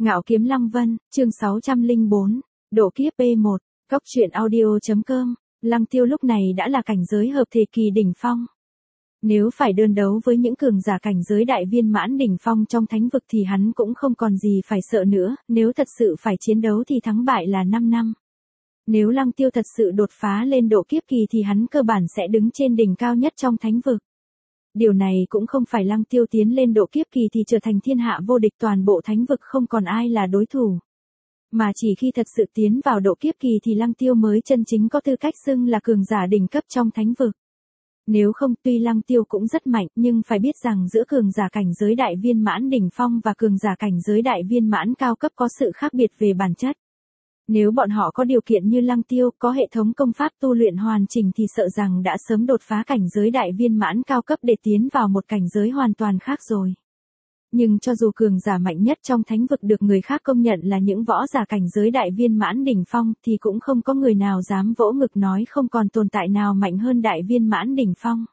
Ngạo Kiếm Lăng Vân, chương 604, độ kiếp P1, Cóc truyện audio.com, Lăng Tiêu lúc này đã là cảnh giới hợp thể kỳ đỉnh phong. Nếu phải đơn đấu với những cường giả cảnh giới đại viên mãn đỉnh phong trong thánh vực thì hắn cũng không còn gì phải sợ nữa, nếu thật sự phải chiến đấu thì thắng bại là 5 năm. Nếu Lăng Tiêu thật sự đột phá lên độ kiếp kỳ thì hắn cơ bản sẽ đứng trên đỉnh cao nhất trong thánh vực. Điều này cũng không phải Lăng Tiêu tiến lên độ kiếp kỳ thì trở thành thiên hạ vô địch, toàn bộ thánh vực không còn ai là đối thủ. Mà chỉ khi thật sự tiến vào độ kiếp kỳ thì Lăng Tiêu mới chân chính có tư cách xưng là cường giả đỉnh cấp trong thánh vực. Nếu không, tuy Lăng Tiêu cũng rất mạnh nhưng phải biết rằng giữa cường giả cảnh giới đại viên mãn đỉnh phong và cường giả cảnh giới đại viên mãn cao cấp có sự khác biệt về bản chất. Nếu bọn họ có điều kiện như Lăng Tiêu, có hệ thống công pháp tu luyện hoàn chỉnh thì sợ rằng đã sớm đột phá cảnh giới đại viên mãn cao cấp để tiến vào một cảnh giới hoàn toàn khác rồi. Nhưng cho dù cường giả mạnh nhất trong thánh vực được người khác công nhận là những võ giả cảnh giới đại viên mãn đỉnh phong thì cũng không có người nào dám vỗ ngực nói không còn tồn tại nào mạnh hơn đại viên mãn đỉnh phong.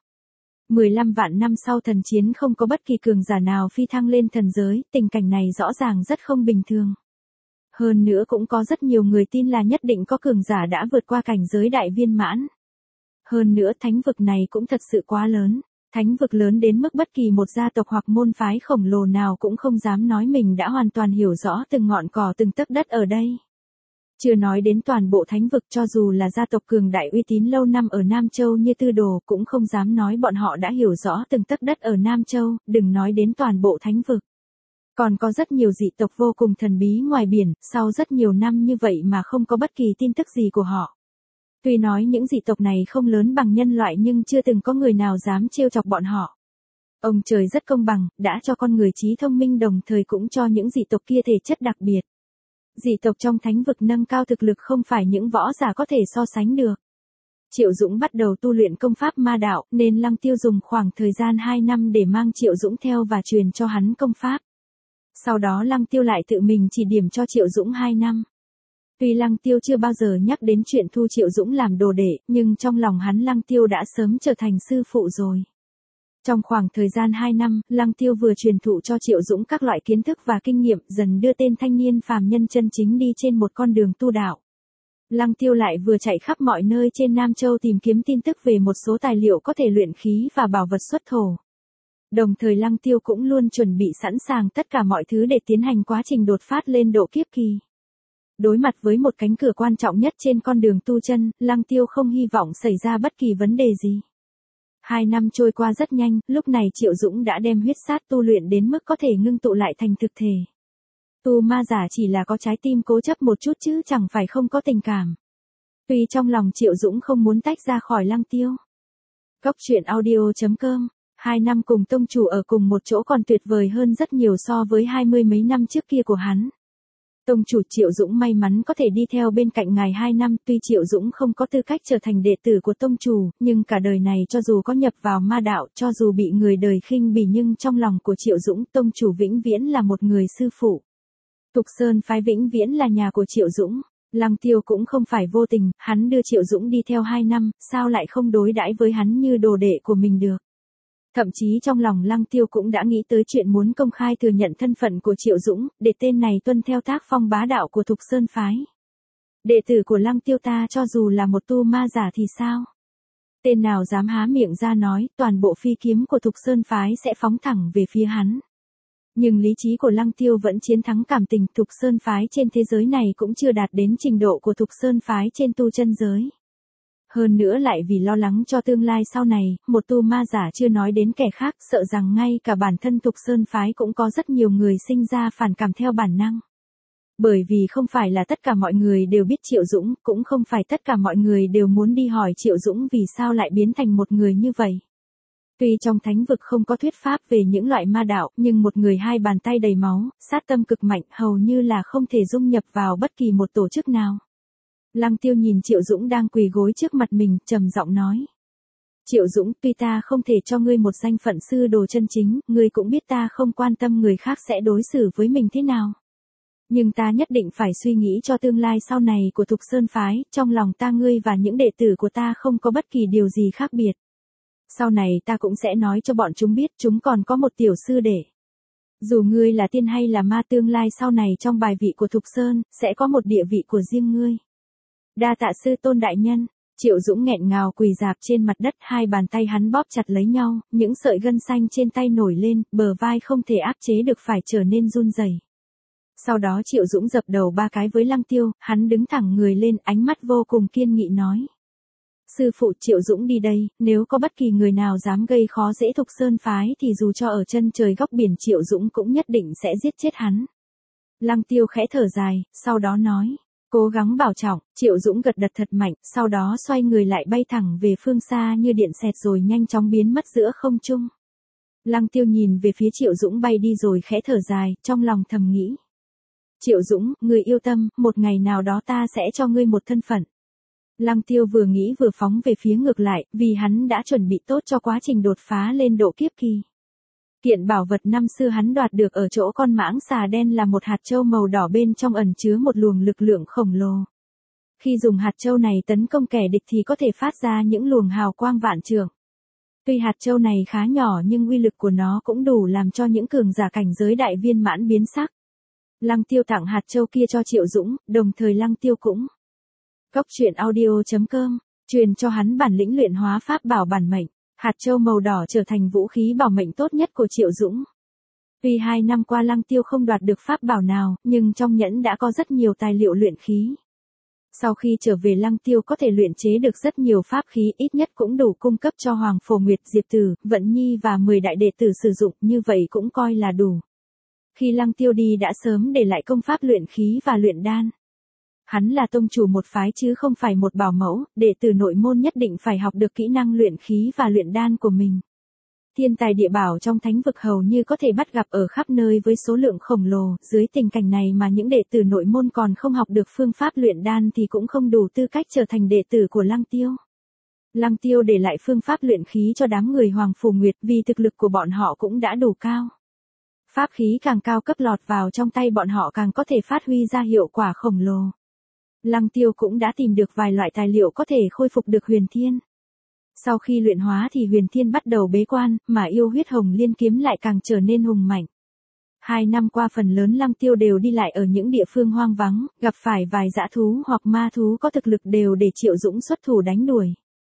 15 vạn năm sau thần chiến không có bất kỳ cường giả nào phi thăng lên thần giới, tình cảnh này rõ ràng rất không bình thường. Hơn nữa cũng có rất nhiều người tin là nhất định có cường giả đã vượt qua cảnh giới đại viên mãn. Hơn nữa thánh vực này cũng thật sự quá lớn. Thánh vực lớn đến mức bất kỳ một gia tộc hoặc môn phái khổng lồ nào cũng không dám nói mình đã hoàn toàn hiểu rõ từng ngọn cỏ từng tấc đất ở đây. Chưa nói đến toàn bộ thánh vực, cho dù là gia tộc cường đại uy tín lâu năm ở Nam Châu như Tư Đồ cũng không dám nói bọn họ đã hiểu rõ từng tấc đất ở Nam Châu, đừng nói đến toàn bộ thánh vực. Còn có rất nhiều dị tộc vô cùng thần bí ngoài biển, sau rất nhiều năm như vậy mà không có bất kỳ tin tức gì của họ. Tuy nói những dị tộc này không lớn bằng nhân loại nhưng chưa từng có người nào dám trêu chọc bọn họ. Ông trời rất công bằng, đã cho con người trí thông minh đồng thời cũng cho những dị tộc kia thể chất đặc biệt. Dị tộc trong thánh vực nâng cao thực lực không phải những võ giả có thể so sánh được. Triệu Dũng bắt đầu tu luyện công pháp ma đạo nên Lăng Tiêu dùng khoảng thời gian 2 năm để mang Triệu Dũng theo và truyền cho hắn công pháp. Sau đó Lăng Tiêu lại tự mình chỉ điểm cho Triệu Dũng 2 năm. Tuy Lăng Tiêu chưa bao giờ nhắc đến chuyện thu Triệu Dũng làm đồ đệ, nhưng trong lòng hắn Lăng Tiêu đã sớm trở thành sư phụ rồi. Trong khoảng thời gian 2 năm, Lăng Tiêu vừa truyền thụ cho Triệu Dũng các loại kiến thức và kinh nghiệm, dần đưa tên thanh niên phàm nhân chân chính đi trên một con đường tu đạo. Lăng Tiêu lại vừa chạy khắp mọi nơi trên Nam Châu tìm kiếm tin tức về một số tài liệu có thể luyện khí và bảo vật xuất thổ. Đồng thời Lăng Tiêu cũng luôn chuẩn bị sẵn sàng tất cả mọi thứ để tiến hành quá trình đột phát lên độ kiếp kỳ. Đối mặt với một cánh cửa quan trọng nhất trên con đường tu chân, Lăng Tiêu không hy vọng xảy ra bất kỳ vấn đề gì. 2 năm trôi qua rất nhanh, lúc này Triệu Dũng đã đem huyết sát tu luyện đến mức có thể ngưng tụ lại thành thực thể. Tu ma giả chỉ là có trái tim cố chấp một chút chứ chẳng phải không có tình cảm. Tuy trong lòng Triệu Dũng không muốn tách ra khỏi Lăng Tiêu. Cóc truyện audio.com, 2 năm cùng tông chủ ở cùng một chỗ còn tuyệt vời hơn rất nhiều so với 20 mấy năm trước kia của hắn. Tông chủ Triệu Dũng may mắn có thể đi theo bên cạnh ngài 2 năm, tuy Triệu Dũng không có tư cách trở thành đệ tử của tông chủ, nhưng cả đời này cho dù có nhập vào ma đạo, cho dù bị người đời khinh bỉ nhưng trong lòng của Triệu Dũng tông chủ vĩnh viễn là một người sư phụ. Thục Sơn phái vĩnh viễn là nhà của Triệu Dũng. Lăng Tiêu cũng không phải vô tình, hắn đưa Triệu Dũng đi theo 2 năm, sao lại không đối đãi với hắn như đồ đệ của mình được. Thậm chí trong lòng Lăng Tiêu cũng đã nghĩ tới chuyện muốn công khai thừa nhận thân phận của Triệu Dũng, để tên này tuân theo tác phong bá đạo của Thục Sơn phái. Đệ tử của Lăng Tiêu ta cho dù là một tu ma giả thì sao? Tên nào dám há miệng ra nói, toàn bộ phi kiếm của Thục Sơn phái sẽ phóng thẳng về phía hắn. Nhưng lý trí của Lăng Tiêu vẫn chiến thắng cảm tình, Thục Sơn phái trên thế giới này cũng chưa đạt đến trình độ của Thục Sơn phái trên tu chân giới. Hơn nữa lại vì lo lắng cho tương lai sau này, một tu ma giả chưa nói đến kẻ khác, sợ rằng ngay cả bản thân Thục Sơn phái cũng có rất nhiều người sinh ra phản cảm theo bản năng. Bởi vì không phải là tất cả mọi người đều biết Triệu Dũng, cũng không phải tất cả mọi người đều muốn đi hỏi Triệu Dũng vì sao lại biến thành một người như vậy. Tuy trong thánh vực không có thuyết pháp về những loại ma đạo, nhưng một người 2 bàn tay đầy máu, sát tâm cực mạnh, hầu như là không thể dung nhập vào bất kỳ một tổ chức nào. Lăng Tiêu nhìn Triệu Dũng đang quỳ gối trước mặt mình, trầm giọng nói. Triệu Dũng, tuy ta không thể cho ngươi một danh phận sư đồ chân chính, ngươi cũng biết ta không quan tâm người khác sẽ đối xử với mình thế nào. Nhưng ta nhất định phải suy nghĩ cho tương lai sau này của Thục Sơn phái, trong lòng ta ngươi và những đệ tử của ta không có bất kỳ điều gì khác biệt. Sau này ta cũng sẽ nói cho bọn chúng biết chúng còn có một tiểu sư đệ. Dù ngươi là tiên hay là ma, tương lai sau này trong bài vị của Thục Sơn, sẽ có một địa vị của riêng ngươi. Đa tạ sư tôn đại nhân. Triệu Dũng nghẹn ngào quỳ rạp trên mặt đất, hai bàn tay hắn bóp chặt lấy nhau, những sợi gân xanh trên tay nổi lên, bờ vai không thể áp chế được phải trở nên run rẩy. Sau đó Triệu Dũng dập đầu 3 cái với Lăng Tiêu, hắn đứng thẳng người lên, ánh mắt vô cùng kiên nghị nói. Sư phụ, Triệu Dũng đi đây, nếu có bất kỳ người nào dám gây khó dễ Thục Sơn phái thì dù cho ở chân trời góc biển Triệu Dũng cũng nhất định sẽ giết chết hắn. Lăng Tiêu khẽ thở dài, sau đó nói. Cố gắng bảo trọng. Triệu Dũng gật thật mạnh, sau đó xoay người lại bay thẳng về phương xa như điện xẹt rồi nhanh chóng biến mất giữa không trung. Lăng Tiêu nhìn về phía Triệu Dũng bay đi rồi khẽ thở dài, trong lòng thầm nghĩ. Triệu Dũng, người yêu tâm, một ngày nào đó ta sẽ cho ngươi một thân phận. Lăng Tiêu vừa nghĩ vừa phóng về phía ngược lại, vì hắn đã chuẩn bị tốt cho quá trình đột phá lên độ kiếp kỳ. Kiện bảo vật năm xưa hắn đoạt được ở chỗ con mãng xà đen là một hạt châu màu đỏ, bên trong ẩn chứa một luồng lực lượng khổng lồ. Khi dùng hạt châu này tấn công kẻ địch thì có thể phát ra những luồng hào quang vạn trượng. Tuy hạt châu này khá nhỏ nhưng uy lực của nó cũng đủ làm cho những cường giả cảnh giới đại viên mãn biến sắc. Lăng Tiêu tặng hạt châu kia cho Triệu Dũng, đồng thời Lăng Tiêu cũng Goctruyện.audio.com truyền cho hắn bản lĩnh luyện hóa pháp bảo bản mệnh. Hạt châu màu đỏ trở thành vũ khí bảo mệnh tốt nhất của Triệu Dũng. Tuy 2 năm qua Lăng Tiêu không đoạt được pháp bảo nào, nhưng trong nhẫn đã có rất nhiều tài liệu luyện khí. Sau khi trở về Lăng Tiêu có thể luyện chế được rất nhiều pháp khí, ít nhất cũng đủ cung cấp cho Hoàng Phổ Nguyệt, Diệp Tử, Vận Nhi và 10 đại đệ tử sử dụng, như vậy cũng coi là đủ. Khi Lăng Tiêu đi đã sớm để lại công pháp luyện khí và luyện đan. Hắn là tông chủ một phái chứ không phải một bảo mẫu, đệ tử nội môn nhất định phải học được kỹ năng luyện khí và luyện đan của mình. Thiên tài địa bảo trong thánh vực hầu như có thể bắt gặp ở khắp nơi với số lượng khổng lồ, dưới tình cảnh này mà những đệ tử nội môn còn không học được phương pháp luyện đan thì cũng không đủ tư cách trở thành đệ tử của Lăng Tiêu. Lăng Tiêu để lại phương pháp luyện khí cho đám người Hoàng Phù Nguyệt vì thực lực của bọn họ cũng đã đủ cao. Pháp khí càng cao cấp lọt vào trong tay bọn họ càng có thể phát huy ra hiệu quả khổng lồ. Lăng Tiêu cũng đã tìm được vài loại tài liệu có thể khôi phục được huyền thiên. Sau khi luyện hóa thì huyền thiên bắt đầu bế quan, mà yêu huyết hồng liên kiếm lại càng trở nên hùng mạnh. 2 năm qua phần lớn Lăng Tiêu đều đi lại ở những địa phương hoang vắng, gặp phải vài dã thú hoặc ma thú có thực lực đều để Triệu Dũng xuất thủ đánh đuổi.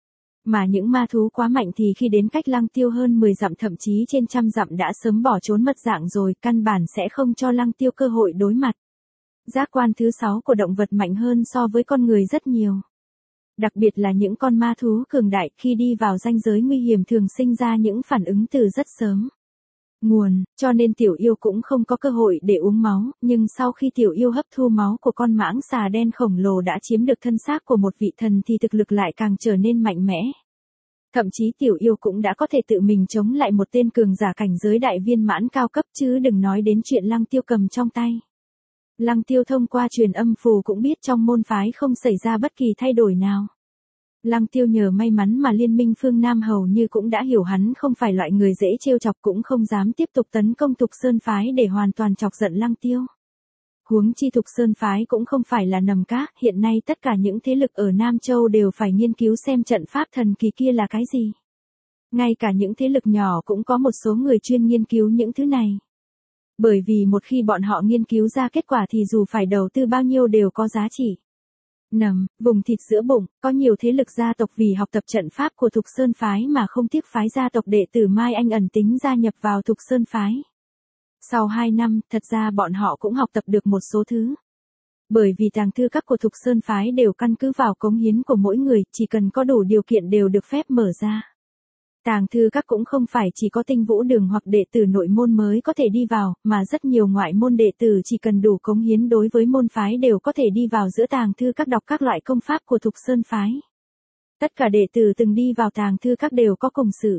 Mà những ma thú quá mạnh thì khi đến cách Lăng Tiêu hơn 10 dặm thậm chí trên trăm dặm đã sớm bỏ trốn mất dạng rồi, căn bản sẽ không cho Lăng Tiêu cơ hội đối mặt. Giác quan thứ 6 của động vật mạnh hơn so với con người rất nhiều. Đặc biệt là những con ma thú cường đại, khi đi vào ranh giới nguy hiểm thường sinh ra những phản ứng từ rất sớm. Nguồn, cho nên tiểu yêu cũng không có cơ hội để uống máu, nhưng sau khi tiểu yêu hấp thu máu của con mãng xà đen khổng lồ đã chiếm được thân xác của một vị thần thì thực lực lại càng trở nên mạnh mẽ. Thậm chí tiểu yêu cũng đã có thể tự mình chống lại một tên cường giả cảnh giới đại viên mãn cao cấp, chứ đừng nói đến chuyện Lăng Tiêu cầm trong tay. Lăng Tiêu thông qua truyền âm phù cũng biết trong môn phái không xảy ra bất kỳ thay đổi nào. Lăng Tiêu nhờ may mắn mà Liên minh phương Nam hầu như cũng đã hiểu hắn không phải loại người dễ trêu chọc, cũng không dám tiếp tục tấn công Thục Sơn phái để hoàn toàn chọc giận Lăng Tiêu. Huống chi Thục Sơn phái cũng không phải là nằm cát, hiện nay tất cả những thế lực ở Nam Châu đều phải nghiên cứu xem trận pháp thần kỳ kia là cái gì. Ngay cả những thế lực nhỏ cũng có một số người chuyên nghiên cứu những thứ này. Bởi vì một khi bọn họ nghiên cứu ra kết quả thì dù phải đầu tư bao nhiêu đều có giá trị. Vùng thịt giữa bụng, có nhiều thế lực gia tộc vì học tập trận pháp của Thục Sơn phái mà không tiếc phái gia tộc đệ tử Mai Anh ẩn tính gia nhập vào Thục Sơn phái. Sau 2 năm, thật ra bọn họ cũng học tập được một số thứ. Bởi vì tàng thư các của Thục Sơn phái đều căn cứ vào cống hiến của mỗi người, chỉ cần có đủ điều kiện đều được phép mở ra. Tàng thư các cũng không phải chỉ có Tinh Vũ Đường hoặc đệ tử nội môn mới có thể đi vào, mà rất nhiều ngoại môn đệ tử chỉ cần đủ cống hiến đối với môn phái đều có thể đi vào giữa tàng thư các đọc các loại công pháp của Thục Sơn phái. Tất cả đệ tử từng đi vào tàng thư các đều có cùng sự.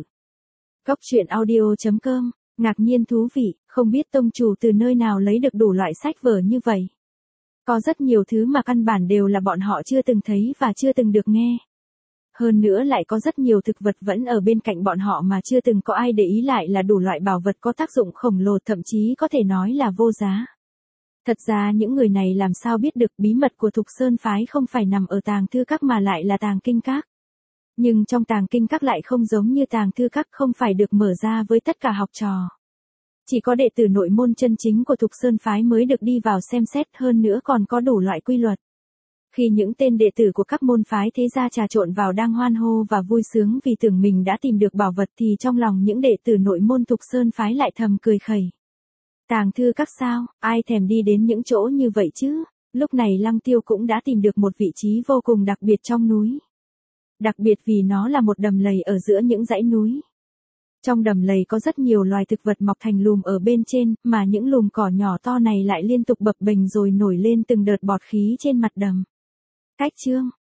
Goctruyện.audio.com ngạc nhiên thú vị, không biết tông chủ từ nơi nào lấy được đủ loại sách vở như vậy. Có rất nhiều thứ mà căn bản đều là bọn họ chưa từng thấy và chưa từng được nghe. Hơn nữa lại có rất nhiều thực vật vẫn ở bên cạnh bọn họ mà chưa từng có ai để ý, lại là đủ loại bảo vật có tác dụng khổng lồ, thậm chí có thể nói là vô giá. Thật ra những người này làm sao biết được bí mật của Thục Sơn phái không phải nằm ở tàng thư các mà lại là tàng kinh các. Nhưng trong tàng kinh các lại không giống như tàng thư các, không phải được mở ra với tất cả học trò. Chỉ có đệ tử nội môn chân chính của Thục Sơn phái mới được đi vào xem xét, hơn nữa còn có đủ loại quy luật. Khi những tên đệ tử của các môn phái thế gia trà trộn vào đang hoan hô và vui sướng vì tưởng mình đã tìm được bảo vật thì trong lòng những đệ tử nội môn Thục Sơn phái lại thầm cười khẩy. Tàng thư các sao, ai thèm đi đến những chỗ như vậy chứ? Lúc này Lăng Tiêu cũng đã tìm được một vị trí vô cùng đặc biệt trong núi. Đặc biệt vì nó là một đầm lầy ở giữa những dãy núi. Trong đầm lầy có rất nhiều loài thực vật mọc thành lùm ở bên trên, mà những lùm cỏ nhỏ to này lại liên tục bập bềnh rồi nổi lên từng đợt bọt khí trên mặt đầm. Cách chương